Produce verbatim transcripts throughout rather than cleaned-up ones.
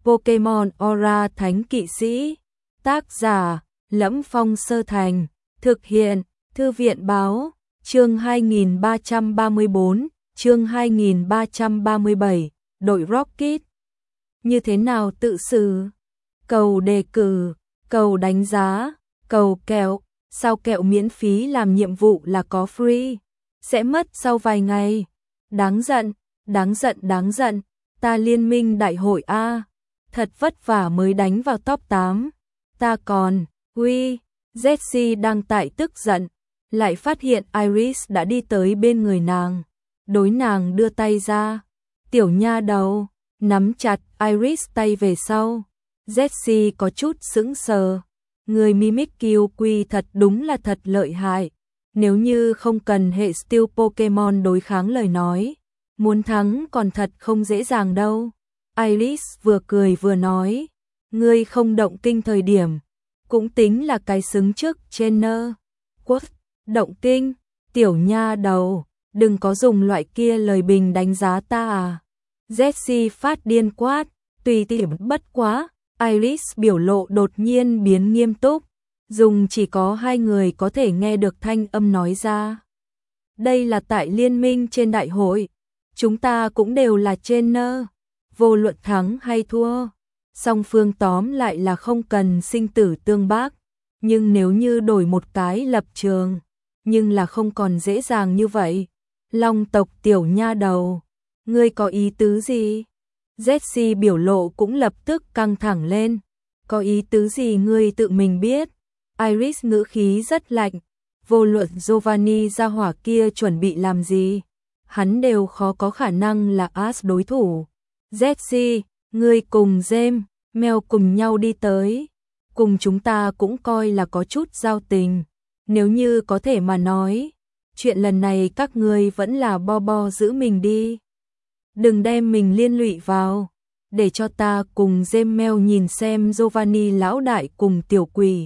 Pokemon Aura Thánh Kỵ Sĩ. Tác giả: Lẫm Phong Sơ Thành. Thực hiện: Thư viện báo. Chương hai nghìn ba trăm ba mươi bốn, chương hai nghìn ba trăm ba mươi bảy, đội Rocket. Như thế nào tự xử? Cầu đề cử, cầu đánh giá, cầu kẹo. Sao kẹo miễn phí làm nhiệm vụ là có free? Sẽ mất sau vài ngày. Đáng giận, đáng giận, đáng giận. Ta liên minh đại hội A. Thật vất vả mới đánh vào top tám. Ta còn, uy, Jessie đang tại tức giận. Lại phát hiện Iris đã đi tới bên người nàng. Đối nàng đưa tay ra. Tiểu nha đầu, nắm chặt Iris tay về sau. Jessie có chút sững sờ. Người Mimikyu Quy thật đúng là thật lợi hại. Nếu như không cần hệ Steel Pokemon đối kháng lời nói, muốn thắng còn thật không dễ dàng đâu. Iris vừa cười vừa nói, ngươi không động kinh thời điểm, cũng tính là cái xứng trước trainer. Quất, động kinh, tiểu nha đầu, đừng có dùng loại kia lời bình đánh giá ta à. Jessie phát điên quát, tùy tiện bất quá. Iris biểu lộ đột nhiên biến nghiêm túc, dùng chỉ có hai người có thể nghe được thanh âm nói ra. Đây là tại liên minh trên đại hội, chúng ta cũng đều là trainer, vô luận thắng hay thua, song phương tóm lại là không cần sinh tử tương bác, nhưng nếu như đổi một cái lập trường, nhưng là không còn dễ dàng như vậy. Long tộc tiểu nha đầu, ngươi có ý tứ gì? Jessie biểu lộ cũng lập tức căng thẳng lên. Có ý tứ gì ngươi tự mình biết. Iris ngữ khí rất lạnh. Vô luận Giovanni gia hỏa kia chuẩn bị làm gì, hắn đều khó có khả năng là Ash đối thủ. Jessie, ngươi cùng James, Mel cùng nhau đi tới. Cùng chúng ta cũng coi là có chút giao tình. Nếu như có thể mà nói, chuyện lần này các ngươi vẫn là bo bo giữ mình đi. Đừng đem mình liên lụy vào, để cho ta cùng James nhìn xem Giovanni lão đại cùng tiểu quỷ.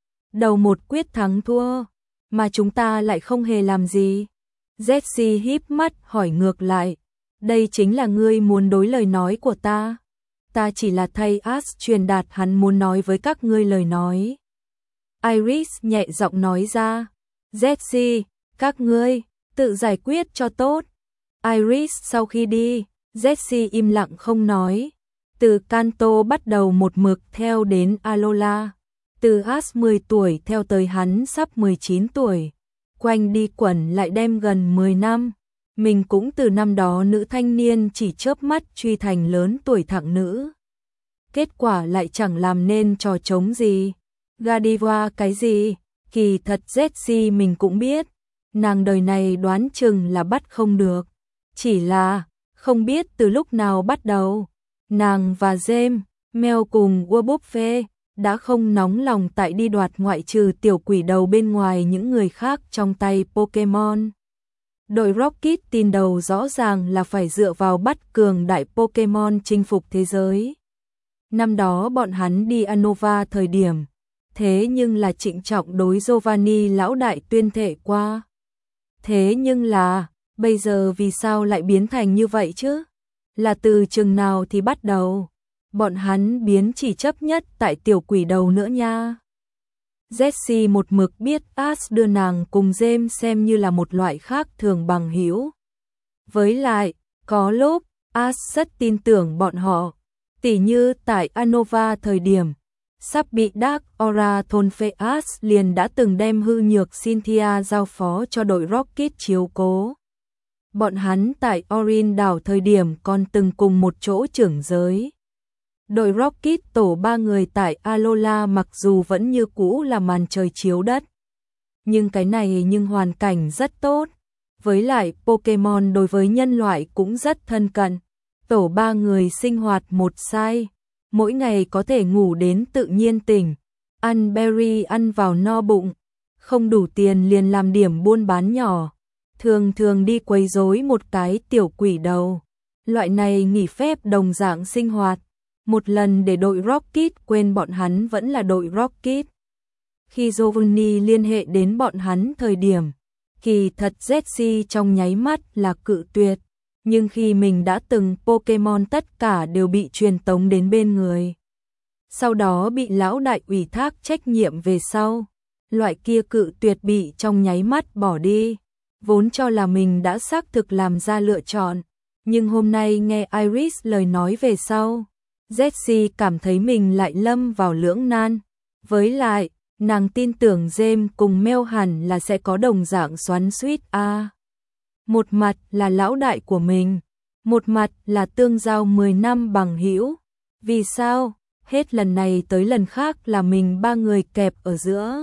Đầu một quyết thắng thua, mà chúng ta lại không hề làm gì. Jessie híp mắt hỏi ngược lại, đây chính là ngươi muốn đối lời nói của ta. Ta chỉ là thay Ash truyền đạt hắn muốn nói với các ngươi lời nói. Iris nhẹ giọng nói ra, Jessie, các ngươi, tự giải quyết cho tốt. Iris sau khi đi, Jessie im lặng không nói. Từ Kanto bắt đầu một mực theo đến Alola. Từ Ash mười tuổi theo tới hắn sắp mười chín tuổi. Quanh đi quẩn lại đem gần mười năm. Mình cũng từ năm đó nữ thanh niên chỉ chớp mắt truy thành lớn tuổi thẳng nữ. Kết quả lại chẳng làm nên trò trống gì. Godiva cái gì, kỳ thật Jessie mình cũng biết. Nàng đời này đoán chừng là bắt không được. Chỉ là, không biết từ lúc nào bắt đầu, nàng và James, Mel cùng Warbuffet đã không nóng lòng tại đi đoạt ngoại trừ tiểu quỷ đầu bên ngoài những người khác trong tay Pokemon. Đội Rocket tin đầu rõ ràng là phải dựa vào bắt cường đại Pokemon chinh phục thế giới. Năm đó bọn hắn đi Unova thời điểm, thế nhưng là trịnh trọng đối Giovanni lão đại tuyên thệ qua. Thế nhưng là, bây giờ vì sao lại biến thành như vậy chứ? Là từ chừng nào thì bắt đầu? Bọn hắn biến chỉ chấp nhất tại tiểu quỷ đầu nữa nha. Jessie một mực biết Ash đưa nàng cùng James xem như là một loại khác thường bằng hữu. Với lại, có lúc, Ash rất tin tưởng bọn họ. Tỉ như tại Unova thời điểm, sắp bị Dark Aura thôn phệ, Ash liền đã từng đem hư nhược Cynthia giao phó cho đội Rocket chiếu cố. Bọn hắn tại Orin đảo thời điểm còn từng cùng một chỗ trưởng giới. Đội Rocket tổ ba người tại Alola mặc dù vẫn như cũ là màn trời chiếu đất. Nhưng cái này nhưng hoàn cảnh rất tốt. Với lại Pokemon đối với nhân loại cũng rất thân cận. Tổ ba người sinh hoạt một sai. Mỗi ngày có thể ngủ đến tự nhiên tỉnh. Ăn berry ăn vào no bụng. Không đủ tiền liền làm điểm buôn bán nhỏ. Thường thường đi quấy rối một cái tiểu quỷ đầu. Loại này nghỉ phép đồng dạng sinh hoạt. Một lần để đội Rocket quên bọn hắn vẫn là đội Rocket. Khi Giovanni liên hệ đến bọn hắn thời điểm, kỳ thật Jessie trong nháy mắt là cự tuyệt. nhưng khi mình đã từng Pokemon tất cả đều bị truyền tống đến bên người. Sau đó bị lão đại ủy thác trách nhiệm về sau, loại kia cự tuyệt bị trong nháy mắt bỏ đi, vốn cho là mình đã xác thực làm ra lựa chọn, nhưng hôm nay nghe Iris lời nói về sau, Jessie cảm thấy mình lại lâm vào lưỡng nan, với lại, nàng tin tưởng James cùng Mel hẳn là sẽ có đồng dạng xoắn xuýt a. À, một mặt là lão đại của mình, một mặt là tương giao mười năm bằng hữu. Vì sao? Hết lần này tới lần khác là mình ba người kẹp ở giữa.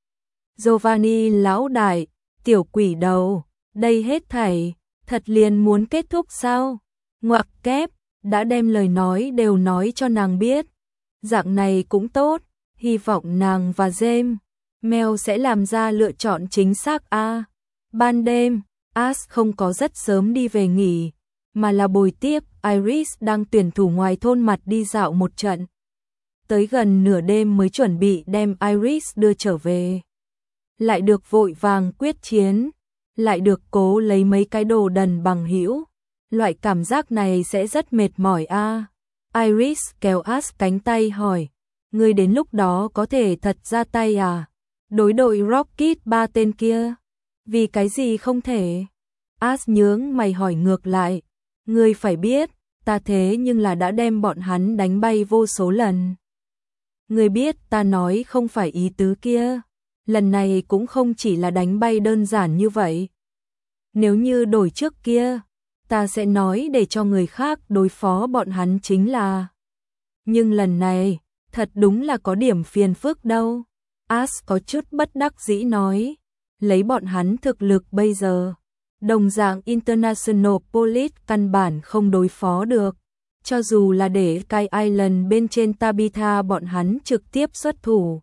Giovanni lão đại, tiểu quỷ đầu, đây hết thảy, thật liền muốn kết thúc sao? Ngoặc kép, đã đem lời nói đều nói cho nàng biết. Dạng này cũng tốt, hy vọng nàng và James, Mel sẽ làm ra lựa chọn chính xác a. À, ban đêm, Ash không có rất sớm đi về nghỉ, mà là bồi tiếp Iris đang tuyển thủ ngoài thôn mặt đi dạo một trận. Tới gần nửa đêm mới chuẩn bị đem Iris đưa trở về. Lại được vội vàng quyết chiến, lại được cố lấy mấy cái đồ đần bằng hữu. Loại cảm giác này sẽ rất mệt mỏi a. À, Iris kéo Ash cánh tay hỏi, ngươi đến lúc đó có thể thật ra tay à? Đối đội Rocket ba tên kia, vì cái gì không thể? Ash nhướng mày hỏi ngược lại, ngươi phải biết, ta thế nhưng là đã đem bọn hắn đánh bay vô số lần. Ngươi biết ta nói không phải ý tứ kia, lần này cũng không chỉ là đánh bay đơn giản như vậy. Nếu như đổi trước kia, ta sẽ nói để cho người khác đối phó bọn hắn chính là. Nhưng lần này, thật đúng là có điểm phiền phức đâu. Ash có chút bất đắc dĩ nói, lấy bọn hắn thực lực bây giờ, đồng dạng International Police căn bản không đối phó được. Cho dù là để Sky Island bên trên Tabitha bọn hắn trực tiếp xuất thủ,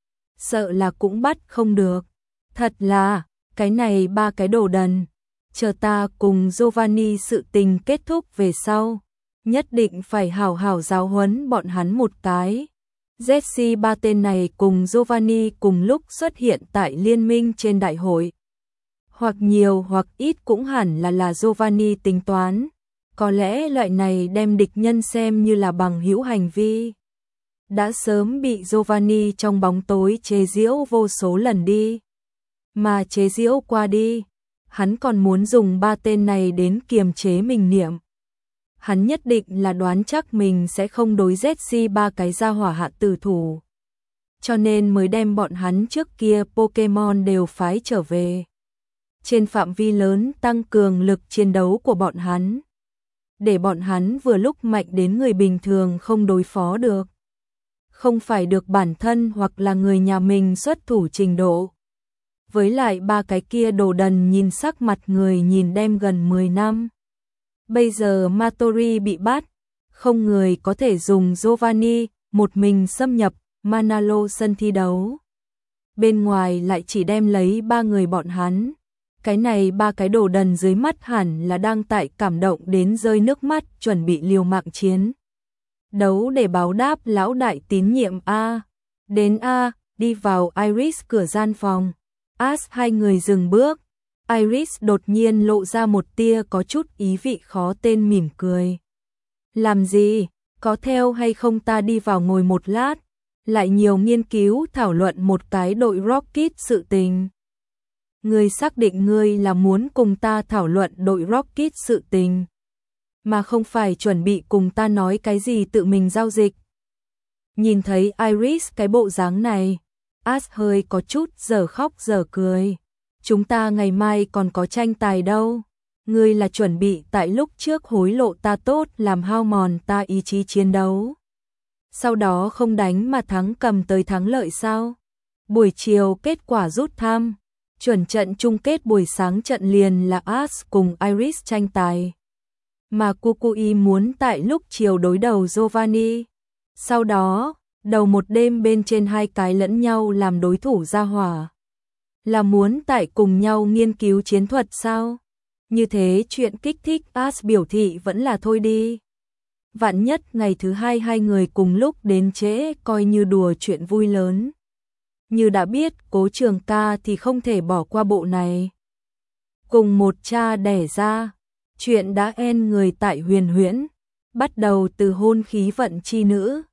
sợ là cũng bắt không được. Thật là, cái này ba cái đồ đần, chờ ta cùng Giovanni sự tình kết thúc về sau, nhất định phải hảo hảo giáo huấn bọn hắn một cái. Jessie ba tên này cùng Giovanni cùng lúc xuất hiện tại liên minh trên đại hội. Hoặc nhiều hoặc ít cũng hẳn là là Giovanni tính toán. Có lẽ loại này đem địch nhân xem như là bằng hữu hành vi. Đã sớm bị Giovanni trong bóng tối chế giễu vô số lần đi. Mà chế giễu qua đi, hắn còn muốn dùng ba tên này đến kiềm chế mình niệm. Hắn nhất định là đoán chắc mình sẽ không đối Jessie ba cái gia hỏa hạ tử thủ. Cho nên mới đem bọn hắn trước kia Pokemon đều phái trở về. Trên phạm vi lớn tăng cường lực chiến đấu của bọn hắn. Để bọn hắn vừa lúc mạnh đến người bình thường không đối phó được. Không phải được bản thân hoặc là người nhà mình xuất thủ trình độ. Với lại ba cái kia đồ đần nhìn sắc mặt người nhìn đem gần mười năm. Bây giờ Matori bị bắt, không người có thể dùng Giovanni một mình xâm nhập Manalo sân thi đấu. Bên ngoài lại chỉ đem lấy ba người bọn hắn. Cái này ba cái đồ đần dưới mắt hẳn là đang tại cảm động đến rơi nước mắt chuẩn bị liều mạng chiến. Đấu để báo đáp lão đại tín nhiệm A. Đến A, đi vào Iris cửa gian phòng. Ash hai người dừng bước. Iris đột nhiên lộ ra một tia có chút ý vị khó tên mỉm cười. Làm gì? Có theo hay không ta đi vào ngồi một lát? Lại nhiều nghiên cứu thảo luận một cái đội Rocket sự tình. Ngươi xác định ngươi là muốn cùng ta thảo luận đội Rocket sự tình, mà không phải chuẩn bị cùng ta nói cái gì tự mình giao dịch. Nhìn thấy Iris cái bộ dáng này, Ash hơi có chút giờ khóc giờ cười. Chúng ta ngày mai còn có tranh tài đâu. Ngươi là chuẩn bị tại lúc trước hối lộ ta tốt làm hao mòn ta ý chí chiến đấu. Sau đó không đánh mà thắng cầm tới thắng lợi sao? Buổi chiều kết quả rút thăm. Chuẩn trận chung kết buổi sáng trận liền là Ash cùng Iris tranh tài. Mà Kukui muốn tại lúc chiều đối đầu Giovanni. Sau đó, đầu một đêm bên trên hai cái lẫn nhau làm đối thủ ra hỏa. Là muốn tại cùng nhau nghiên cứu chiến thuật sao? Như thế chuyện kích thích Ash biểu thị vẫn là thôi đi. Vạn nhất ngày thứ hai hai người cùng lúc đến trễ coi như đùa chuyện vui lớn. Như đã biết Cố Trường Ca thì không thể bỏ qua bộ này. Cùng một cha đẻ ra, Chuyện đã end người tại Huyền Huyễn, bắt đầu từ hôn khí vận chi nữ.